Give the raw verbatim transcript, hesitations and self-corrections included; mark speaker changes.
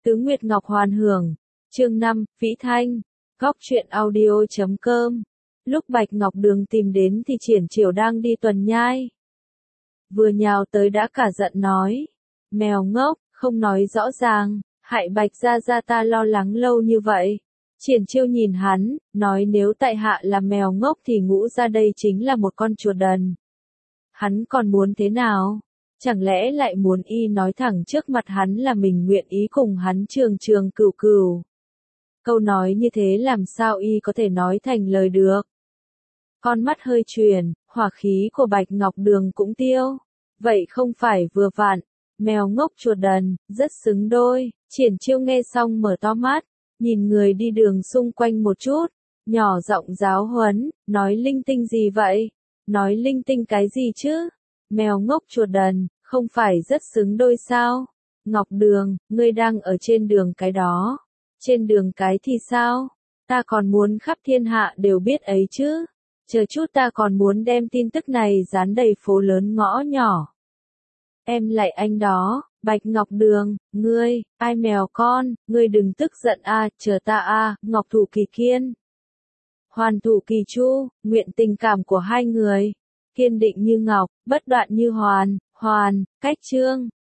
Speaker 1: Tứ Nguyệt Ngọc Hoàn Hưởng, chương năm, Vĩ Thanh, Góc truyện audio chấm com. Lúc Bạch Ngọc Đường tìm đến thì Triển Chiểu đang đi tuần nhai. Vừa nhào tới đã cả giận nói, mèo ngốc, không nói rõ ràng, hại Bạch gia gia ta lo lắng lâu như vậy. Triển Chiêu nhìn hắn, nói nếu tại hạ là mèo ngốc thì ngũ ra đây chính là một con chuột đần. Hắn còn muốn thế nào? Chẳng lẽ lại muốn y nói thẳng trước mặt hắn là mình nguyện ý cùng hắn trường trường cửu cửu. Câu nói như thế làm sao y có thể nói thành lời được. Con mắt hơi chuyển, hỏa khí của Bạch Ngọc Đường cũng tiêu. Vậy không phải vừa vặn, mèo ngốc chuột đần, rất xứng đôi. Triển Chiêu nghe xong mở to mắt, nhìn người đi đường xung quanh một chút, nhỏ giọng giáo huấn, nói linh tinh gì vậy? Nói linh tinh cái gì chứ? Mèo ngốc chuột đần, không phải rất xứng đôi sao? Ngọc Đường, ngươi đang ở trên đường cái đó. Trên đường cái thì sao? Ta còn muốn khắp thiên hạ đều biết ấy chứ. Chờ chút ta còn muốn đem tin tức này dán đầy phố lớn ngõ nhỏ. Em lại anh đó, Bạch Ngọc Đường, ngươi, ai mèo con, ngươi đừng tức giận a, chờ ta a, Ngọc Thủ Kỳ Kiên. Hoàn Thủ Kỳ Chu, nguyện tình cảm của hai người. Kiên định như ngọc, bất đoạn như hoàn, hoàn, cách chương,